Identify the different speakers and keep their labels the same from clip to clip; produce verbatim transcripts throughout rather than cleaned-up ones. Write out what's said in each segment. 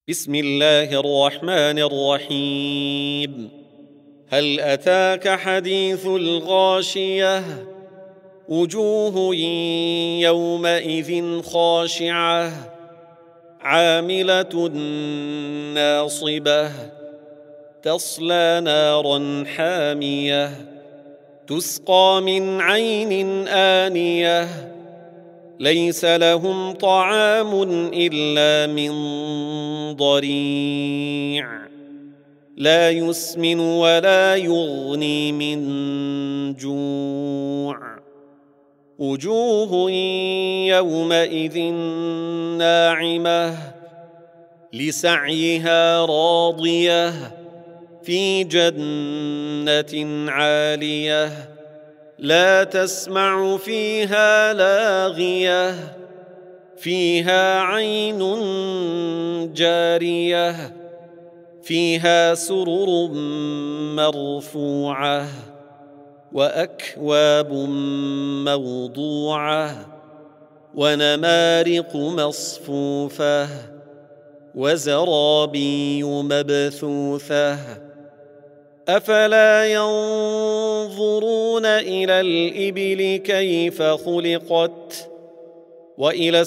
Speaker 1: بسم الله الرحمن الرحيم. هل أتاك حديث الغاشية؟ وجوه يومئذ خاشعة عاملة ناصبة تصلى نارا حامية تسقى من عين آنية ليس لهم طعام إلا من ضريع لا يسمن ولا يغني من جوع وجوه يومئذ ناعمة لسعيها راضية في جنة عالية لا تسمع فيها لاغية فيها عين جارية فيها سرر مرفوعة وأكواب موضوعة ونمارق مصفوفة وزرابي مبثوثة أفلا ينظرون إلى الإبل كيف خلقت وإلى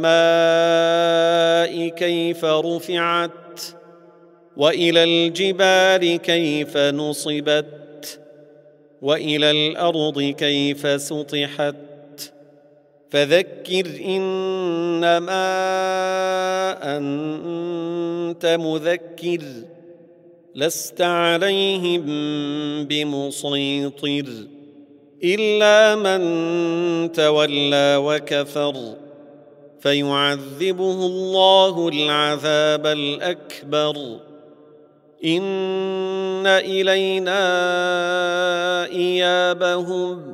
Speaker 1: السماء كيف رفعت وإلى الجبال كيف نصبت وإلى الأرض كيف سطحت فذكر إنما أنت مذكر لست عليهم بمسيطر إلا من تولى وكفر فيعذبه الله العذاب الأكبر إن إلينا إيابهم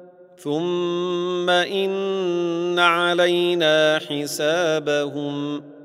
Speaker 1: ثم إن علينا حسابهم